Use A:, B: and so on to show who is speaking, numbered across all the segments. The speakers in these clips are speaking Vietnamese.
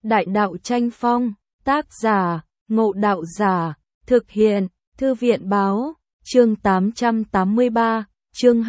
A: Đại đạo tranh phong, tác giả, Ngộ Đạo Giả, thực hiện, Thư viện báo, chương 883, chương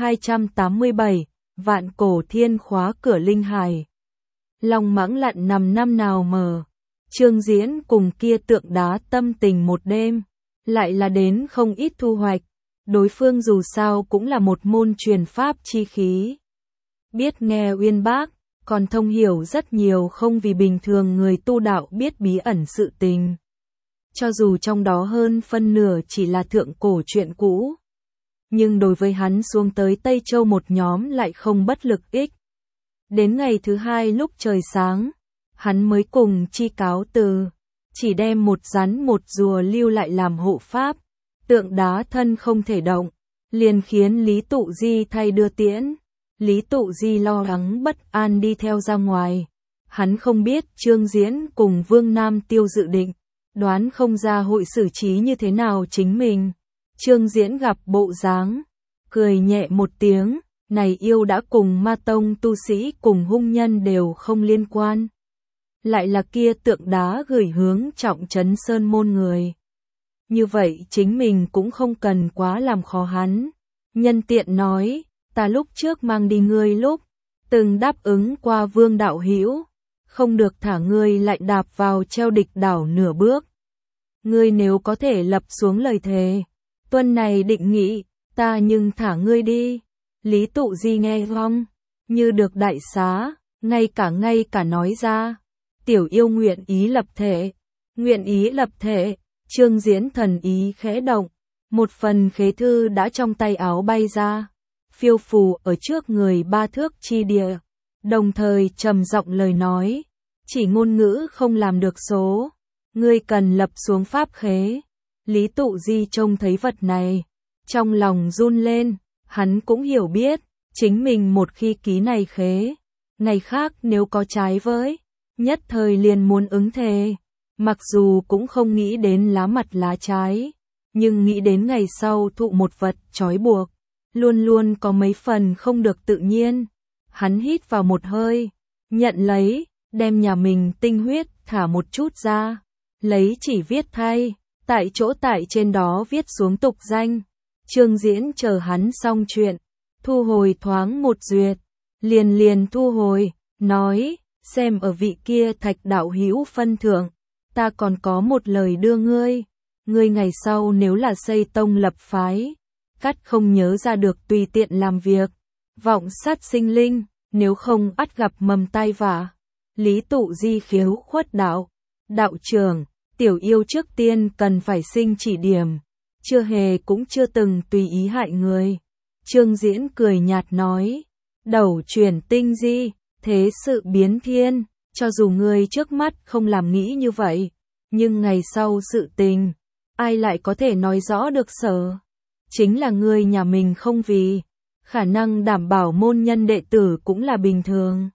A: 287, Vạn Cổ Thiên khóa cửa linh hải. Long mãng lặn nằm năm nào mờ, Trương Diễn cùng kia tượng đá tâm tình một đêm, lại là đến không ít thu hoạch, đối phương dù sao cũng là một môn truyền pháp chi khí. Biết nghe uyên bác, còn thông hiểu rất nhiều không vì bình thường người tu đạo biết bí ẩn sự tình. Cho dù trong đó hơn phân nửa chỉ là thượng cổ chuyện cũ, nhưng đối với hắn xuống tới Tây Châu một nhóm lại không bất lực ích. Đến ngày thứ hai lúc trời sáng, hắn mới cùng chi cáo từ, chỉ đem một rắn một rùa lưu lại làm hộ pháp, tượng đá thân không thể động, liền khiến Lý Tụ Di thay đưa tiễn. Lý Tụ Di lo lắng bất an đi theo ra ngoài, hắn không biết Trương Diễn cùng Vương Nam Tiêu dự định, đoán không ra hội xử trí như thế nào chính mình. Trương Diễn gặp bộ dáng, cười nhẹ một tiếng, này yêu đã cùng ma tông tu sĩ cùng hung nhân đều không liên quan. Lại là kia tượng đá gửi hướng Trọng Trấn Sơn môn người. Như vậy chính mình cũng không cần quá làm khó hắn. Nhân tiện nói, ta lúc trước mang đi ngươi lúc, từng đáp ứng qua Vương đạo hữu, không được thả ngươi lại đạp vào treo địch đảo nửa bước. Ngươi nếu có thể lập xuống lời thề, tuần này định nghị, ta nhưng thả ngươi đi. Lý Tụ Di nghe xong, như được đại xá, ngay cả nói ra, tiểu yêu nguyện ý lập thể, nguyện ý lập thể. Trương Diễn thần ý khẽ động, một phần khế thư đã trong tay áo bay ra, phiêu phù ở trước người ba thước chi địa, đồng thời trầm giọng lời nói, chỉ ngôn ngữ không làm được số, ngươi cần lập xuống pháp khế. Lý Tụ Di trông thấy vật này, trong lòng run lên, hắn cũng hiểu biết, chính mình một khi ký này khế, ngày khác nếu có trái với, nhất thời liền muốn ứng thề. Mặc dù cũng không nghĩ đến lá mặt lá trái, nhưng nghĩ đến ngày sau thụ một vật trói buộc, luôn luôn có mấy phần không được tự nhiên. Hắn hít vào một hơi, nhận lấy, đem nhà mình tinh huyết thả một chút ra, lấy chỉ viết thay, tại chỗ tại trên đó viết xuống tục danh. Trương Diễn chờ hắn xong chuyện, thu hồi thoáng một duyệt, liền thu hồi, nói, xem ở vị kia Thạch đạo hữu phân thượng, ta còn có một lời đưa ngươi, ngươi ngày sau nếu là xây tông lập phái, cắt không nhớ ra được tùy tiện làm việc, vọng sát sinh linh, nếu không ắt gặp mầm tai vạ. Lý Tụ Di khiếu khuất đạo, đạo trưởng, tiểu yêu trước tiên cần phải sinh chỉ điểm, chưa hề cũng chưa từng tùy ý hại người. Trương Diễn cười nhạt nói, đầu chuyển tinh di, thế sự biến thiên, cho dù ngươi trước mắt không làm nghĩ như vậy, nhưng ngày sau sự tình, ai lại có thể nói rõ được sở. Chính là ngươi nhà mình không vì, khả năng đảm bảo môn nhân đệ tử cũng là bình thường.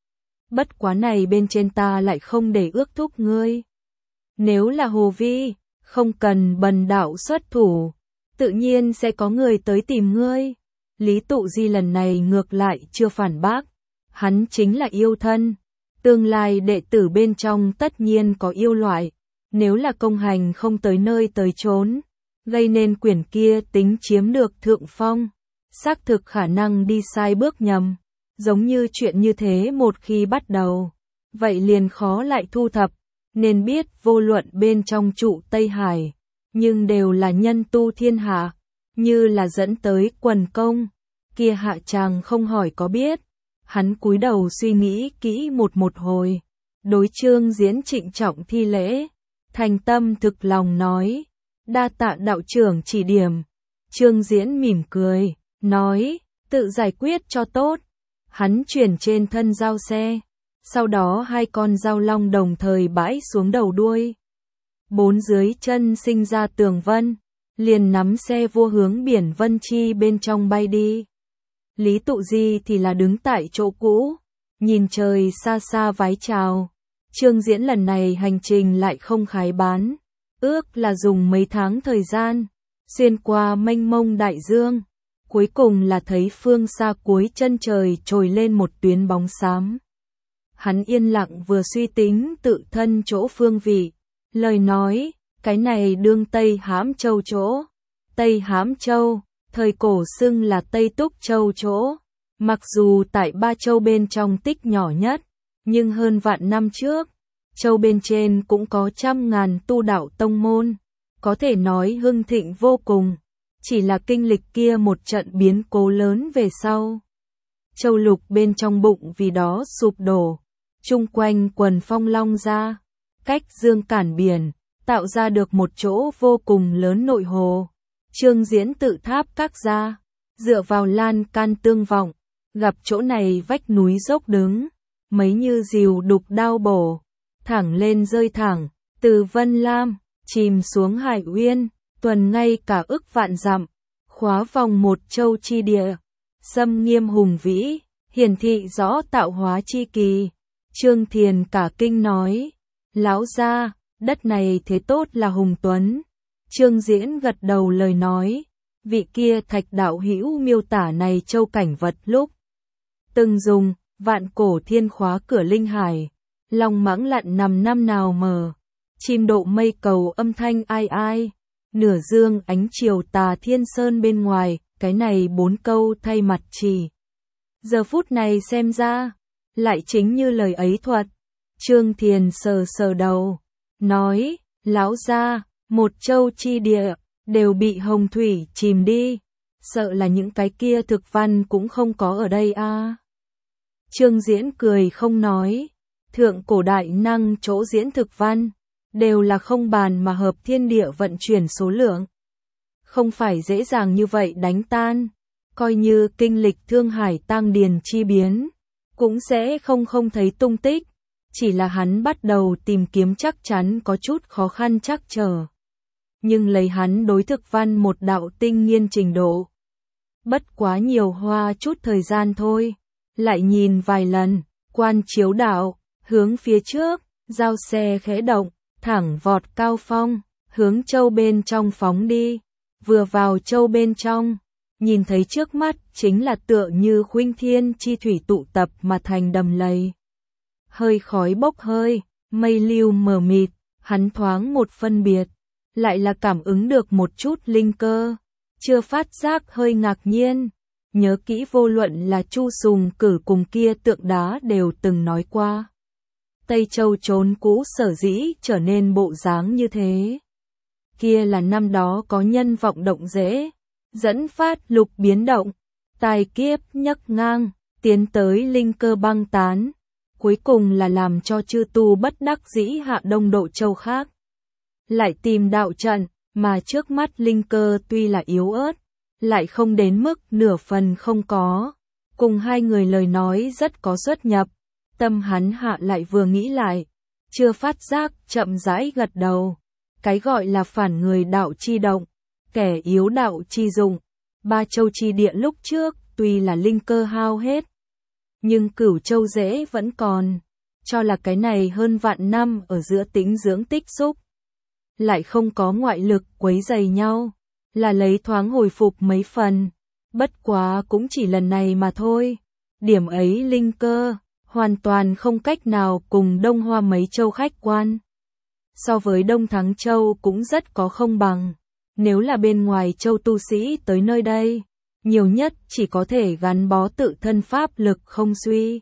A: Bất quá này bên trên ta lại không để ước thúc ngươi. Nếu là hồ vi, không cần bần đạo xuất thủ, tự nhiên sẽ có người tới tìm ngươi. Lý Tụ Di lần này ngược lại chưa phản bác, hắn chính là yêu thân, tương lai đệ tử bên trong tất nhiên có yêu loại, nếu là công hành không tới nơi tới chốn, gây nên quyển kia tính chiếm được thượng phong, xác thực khả năng đi sai bước nhầm, giống như chuyện như thế một khi bắt đầu, vậy liền khó lại thu thập, nên biết vô luận bên trong trụ Tây Hải, nhưng đều là nhân tu thiên hạ, như là dẫn tới quần công, kia hạ chàng không hỏi có biết. Hắn cúi đầu suy nghĩ kỹ một hồi, đối Trương Diễn trịnh trọng thi lễ, thành tâm thực lòng nói, đa tạ đạo trưởng chỉ điểm. Trương Diễn mỉm cười, nói, tự giải quyết cho tốt. Hắn chuyển trên thân dao xe, sau đó hai con dao long đồng thời bãi xuống đầu đuôi. Bốn dưới chân sinh ra tường vân, liền nắm xe vua hướng biển Vân Chi bên trong bay đi. Lý Tụ Di thì là đứng tại chỗ cũ, nhìn trời xa xa vái chào. Trương Diễn lần này hành trình lại không khái bán, ước là dùng mấy tháng thời gian, xuyên qua mênh mông đại dương, cuối cùng là thấy phương xa cuối chân trời trồi lên một tuyến bóng xám. hắn yên lặng vừa suy tính tự thân chỗ phương vị. Lời nói, cái này đương Tây Hãm Châu chỗ. Tây Hãm Châu, thời cổ xưng là Tây Túc Châu chỗ. Mặc dù tại ba châu bên trong tích nhỏ nhất, nhưng hơn vạn năm trước, châu bên trên cũng có trăm ngàn tu đạo tông môn, có thể nói hưng thịnh vô cùng. Chỉ là kinh lịch kia một trận biến cố lớn về sau. Châu lục bên trong bụng vì đó sụp đổ, chung quanh quần phong long ra, cách dương cản biển, tạo ra được một chỗ vô cùng lớn nội hồ. Trương Diễn tự tháp các gia, dựa vào lan can tương vọng, gặp chỗ này vách núi dốc đứng, mấy như rìu đục đao bổ, thẳng lên rơi thẳng, từ Vân Lam, chìm xuống Hải Uyên, tuần ngay cả ức vạn dặm, khóa vòng một châu chi địa, xâm nghiêm hùng vĩ, hiển thị rõ tạo hóa chi kỳ. Trương Thiền cả kinh nói, lão gia, đất này thế tốt là hùng tuấn. Trương Diễn gật đầu lời nói, vị kia Thạch đạo hữu miêu tả này châu cảnh vật lúc từng dùng, vạn cổ thiên khóa cửa linh hải, long mãng lặn nằm năm nào mờ, chim độ mây cầu âm thanh ai ai, nửa dương ánh chiều tà thiên sơn bên ngoài, cái này 4 câu thay mặt chỉ. Giờ phút này xem ra, lại chính như lời ấy thuật. Trương Thiền sờ sờ đầu, nói, lão gia, một châu chi địa, đều bị hồng thủy chìm đi, sợ là những cái kia thực văn cũng không có ở đây a. Trương Diễn cười không nói, thượng cổ đại năng chỗ diễn thực văn, đều là không bàn mà hợp thiên địa vận chuyển số lượng. Không phải dễ dàng như vậy đánh tan, coi như kinh lịch thương hải tang điền chi biến, cũng sẽ không thấy tung tích, chỉ là hắn bắt đầu tìm kiếm chắc chắn có chút khó khăn chắc trở. Nhưng lấy hắn đối thực văn một đạo tinh nghiên trình độ, bất quá nhiều hoa chút thời gian thôi, lại nhìn vài lần, quan chiếu đạo, hướng phía trước, giao xe khẽ động, thẳng vọt cao phong, hướng châu bên trong phóng đi, vừa vào châu bên trong, nhìn thấy trước mắt chính là tựa như khuynh thiên chi thủy tụ tập mà thành đầm lầy. Hơi khói bốc hơi, mây lưu mờ mịt, hắn thoáng một phân biệt, lại là cảm ứng được một chút linh cơ, chưa phát giác hơi ngạc nhiên. Nhớ kỹ vô luận là Chu Sùng Cử cùng kia tượng đá đều từng nói qua. Tây Châu trốn cũ sở dĩ trở nên bộ dáng như thế. Kia là năm đó có nhân vọng động dễ, dẫn phát lục biến động, tài kiếp nhấc ngang, tiến tới linh cơ băng tán. Cuối cùng là làm cho chư tu bất đắc dĩ hạ đông độ châu khác. Lại tìm đạo trận, mà trước mắt linh cơ tuy là yếu ớt, lại không đến mức nửa phần không có. Cùng hai người lời nói rất có xuất nhập, tâm hắn hạ lại vừa nghĩ lại, chưa phát giác chậm rãi gật đầu. Cái gọi là phản người đạo chi động, kẻ yếu đạo chi dụng. Ba châu chi địa lúc trước tuy là linh cơ hao hết, nhưng Cửu Châu dễ vẫn còn, cho là cái này hơn vạn năm ở giữa tĩnh dưỡng tích xúc, lại không có ngoại lực quấy rầy nhau, là lấy thoáng hồi phục mấy phần, bất quá cũng chỉ lần này mà thôi. Điểm ấy linh cơ, hoàn toàn không cách nào cùng Đông Hoa mấy châu khách quan. So với Đông Thắng Châu cũng rất có không bằng, nếu là bên ngoài châu tu sĩ tới nơi đây, nhiều nhất chỉ có thể gắn bó tự thân pháp lực không suy.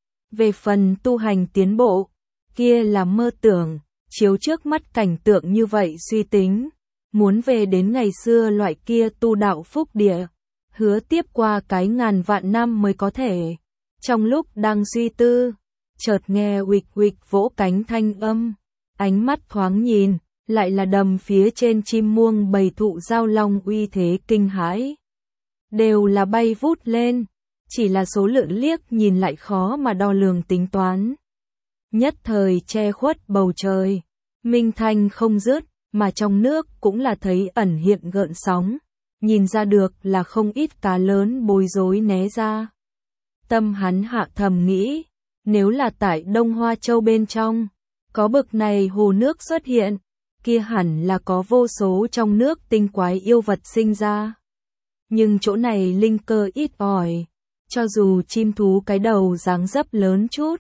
A: Về phần tu hành tiến bộ, kia là mơ tưởng, chiếu trước mắt cảnh tượng như vậy suy tính, muốn về đến ngày xưa loại kia tu đạo phúc địa, hứa tiếp qua cái ngàn vạn năm mới có thể. Trong lúc đang suy tư, chợt nghe uịch uịch vỗ cánh thanh âm, ánh mắt thoáng nhìn, lại là đầm phía trên chim muông bầy thụ giao long uy thế kinh hãi. Đều là bay vút lên, chỉ là số lượng liếc nhìn lại khó mà đo lường tính toán. Nhất thời che khuất bầu trời, minh thanh không dứt, mà trong nước cũng là thấy ẩn hiện gợn sóng, nhìn ra được là không ít cá lớn bối rối né ra. Tâm hắn hạ thầm nghĩ, nếu là tại Đông Hoa Châu bên trong, có bực này hồ nước xuất hiện, kia hẳn là có vô số trong nước tinh quái yêu vật sinh ra. Nhưng chỗ này linh cơ ít ỏi, cho dù chim thú cái đầu dáng dấp lớn chút,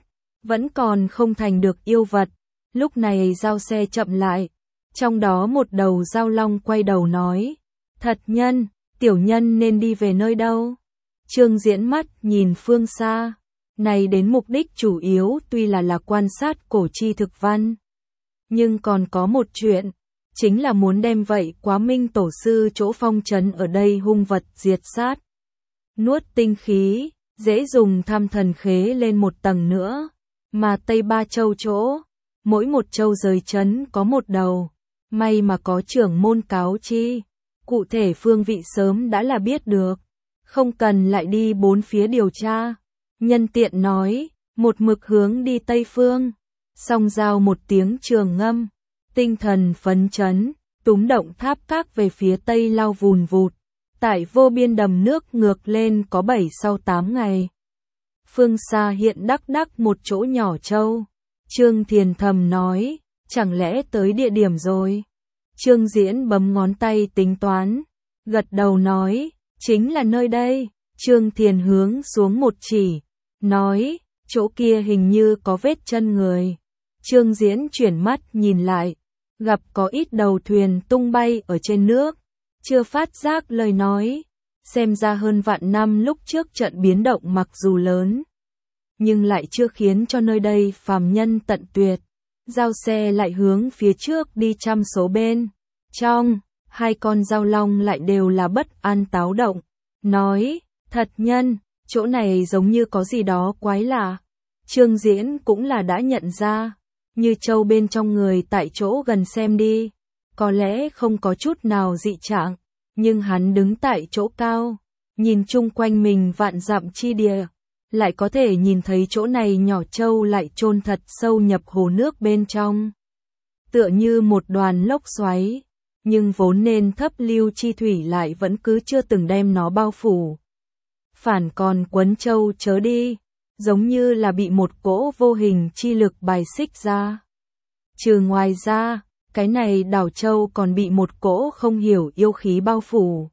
A: vẫn còn không thành được yêu vật. Lúc này giao xe chậm lại, trong đó một đầu giao long quay đầu nói, thật nhân, tiểu nhân nên đi về nơi đâu? Trương Diễn mắt nhìn phương xa, này đến mục đích chủ yếu tuy là quan sát cổ chi thực văn, nhưng còn có một chuyện, chính là muốn đem vậy Quá Minh tổ sư chỗ phong trấn ở đây hung vật diệt sát. Nuốt tinh khí, dễ dùng tham thần khế lên một tầng nữa, mà Tây Ba Châu chỗ, mỗi một châu rời trấn có một đầu, may mà có trưởng môn cáo chi, cụ thể phương vị sớm đã là biết được, không cần lại đi bốn phía điều tra. Nhân tiện nói, một mực hướng đi Tây Phương, song giao một tiếng trường ngâm, tinh thần phấn chấn, túm động tháp các về phía Tây lao vùn vụt, tại vô biên đầm nước ngược lên có 7 sau 8 ngày. Phương xa hiện đắc đắc một chỗ nhỏ châu, Trương Thiền thầm nói, chẳng lẽ tới địa điểm rồi? Trương Diễn bấm ngón tay tính toán, gật đầu nói, chính là nơi đây. Trương Thiền hướng xuống một chỉ, nói, chỗ kia hình như có vết chân người. Trương Diễn chuyển mắt nhìn lại, gặp có ít đầu thuyền tung bay ở trên nước, chưa phát giác lời nói, xem ra hơn vạn năm lúc trước trận biến động mặc dù lớn, nhưng lại chưa khiến cho nơi đây phàm nhân tận tuyệt. Giao xe lại hướng phía trước đi trăm số bên, trong, hai con giao long lại đều là bất an táo động, nói, thật nhân, chỗ này giống như có gì đó quái lạ. Trương Diễn cũng là đã nhận ra, như châu bên trong người tại chỗ gần xem đi, có lẽ không có chút nào dị trạng, nhưng hắn đứng tại chỗ cao, nhìn chung quanh mình vạn dặm chi địa, lại có thể nhìn thấy chỗ này nhỏ châu lại chôn thật sâu nhập hồ nước bên trong, tựa như một đoàn lốc xoáy, nhưng vốn nên thấp lưu chi thủy lại vẫn cứ chưa từng đem nó bao phủ. Phản còn quấn châu chớ đi, giống như là bị một cỗ vô hình chi lực bài xích ra. Trừ ngoài ra, cái này đảo châu còn bị một cỗ không hiểu yêu khí bao phủ.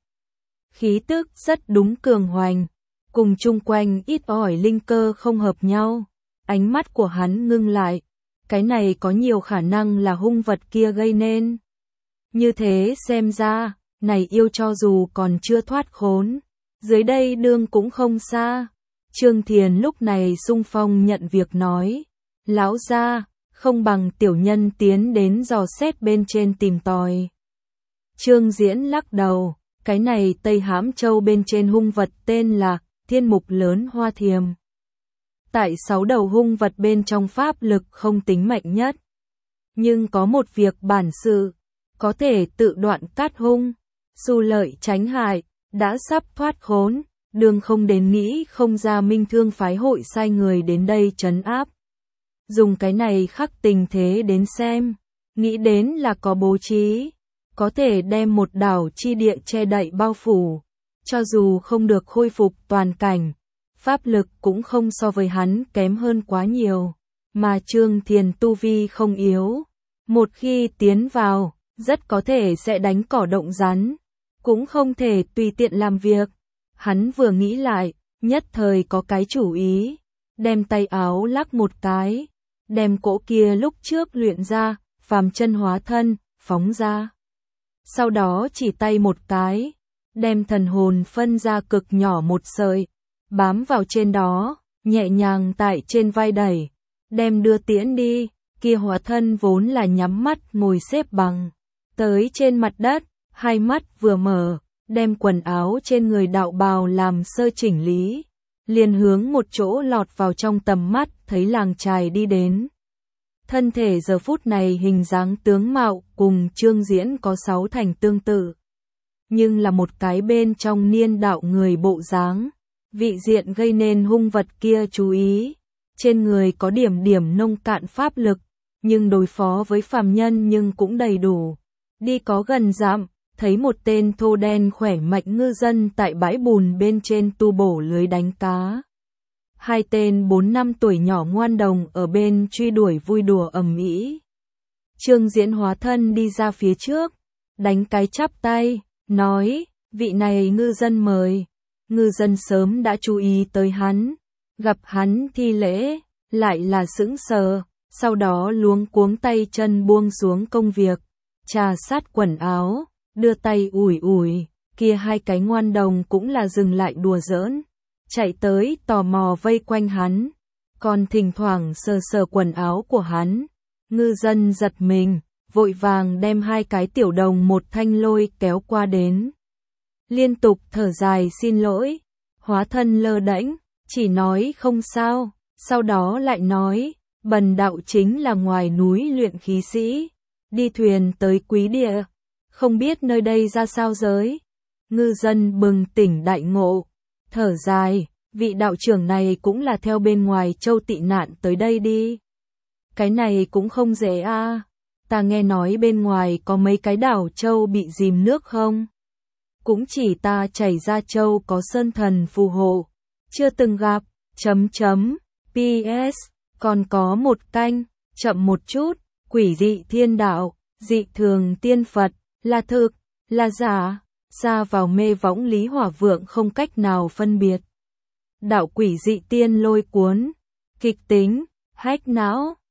A: Khí tức rất đúng cường hoành, cùng chung quanh ít ỏi linh cơ không hợp nhau. Ánh mắt của hắn ngưng lại, cái này có nhiều khả năng là hung vật kia gây nên. Như thế xem ra, này yêu cho dù còn chưa thoát khốn, dưới đây đương cũng không xa. Trương Thiền lúc này xung phong nhận việc nói, lão gia, không bằng tiểu nhân tiến đến dò xét bên trên tìm tòi. Trương Diễn lắc đầu, cái này Tây Hãm Châu bên trên hung vật tên là Thiên Mục Lớn Hoa Thiềm. Tại 6 đầu hung vật bên trong pháp lực không tính mạnh nhất, nhưng có một việc bản sự, có thể tự đoạn cát hung, xu lợi tránh hại, đã sắp thoát khốn, đường không đến nghĩ không ra Minh Thương phái hội sai người đến đây trấn áp. Dùng cái này khắc tình thế đến xem, nghĩ đến là có bố trí, có thể đem một đảo chi địa che đậy bao phủ, cho dù không được khôi phục toàn cảnh, pháp lực cũng không so với hắn kém hơn quá nhiều, mà Trương Thiền tu vi không yếu, một khi tiến vào, rất có thể sẽ đánh cỏ động rắn, cũng không thể tùy tiện làm việc. Hắn vừa nghĩ lại, nhất thời có cái chủ ý, đem tay áo lắc một cái, đem cỗ kia lúc trước luyện ra, phàm chân hóa thân, phóng ra. Sau đó chỉ tay một cái, đem thần hồn phân ra cực nhỏ một sợi, bám vào trên đó, nhẹ nhàng tại trên vai đẩy, đem đưa tiễn đi, kia hóa thân vốn là nhắm mắt ngồi xếp bằng, tới trên mặt đất, hai mắt vừa mở, đem quần áo trên người đạo bào làm sơ chỉnh lý, liền hướng một chỗ lọt vào trong tầm mắt thấy làng trài đi đến. Thân thể giờ phút này hình dáng tướng mạo cùng Trương Diễn có 6 thành tương tự, nhưng là một cái bên trong niên đạo người bộ dáng, vị diện gây nên hung vật kia chú ý, trên người có điểm điểm nông cạn pháp lực, nhưng đối phó với phàm nhân nhưng cũng đầy đủ. Đi có gần dặm, thấy một tên thô đen khỏe mạnh ngư dân tại bãi bùn bên trên tu bổ lưới đánh cá. Hai tên 4 năm tuổi nhỏ ngoan đồng ở bên truy đuổi vui đùa ầm ĩ. Trương Diễn hóa thân đi ra phía trước, đánh cái chắp tay, nói, vị này ngư dân mời. Ngư dân sớm đã chú ý tới hắn, gặp hắn thi lễ, lại là sững sờ, sau đó luống cuống tay chân buông xuống công việc, trà sát quần áo, đưa tay ủi ủi, kia hai cái ngoan đồng cũng là dừng lại đùa giỡn, chạy tới tò mò vây quanh hắn, còn thỉnh thoảng sờ sờ quần áo của hắn. Ngư dân giật mình, vội vàng đem hai cái tiểu đồng một thanh lôi kéo qua đến. Liên tục thở dài xin lỗi, hóa thân lơ đễnh, chỉ nói không sao, sau đó lại nói, bần đạo chính là ngoài núi luyện khí sĩ, đi thuyền tới quý địa, không biết nơi đây ra sao giới. Ngư dân bừng tỉnh đại ngộ, thở dài, vị đạo trưởng này cũng là theo bên ngoài châu tị nạn tới đây đi. Cái này cũng không dễ a. Ta nghe nói bên ngoài có mấy cái đảo châu bị dìm nước không? Cũng chỉ ta chảy ra châu có sơn thần phù hộ, chưa từng gặp, PS, còn có một canh, chậm một chút, quỷ dị thiên đạo, dị thường tiên Phật, là thực, là giả, ra vào mê võng Lý Hỏa Vượng không cách nào phân biệt. Đạo quỷ dị tiên lôi cuốn, kịch tính, hách não,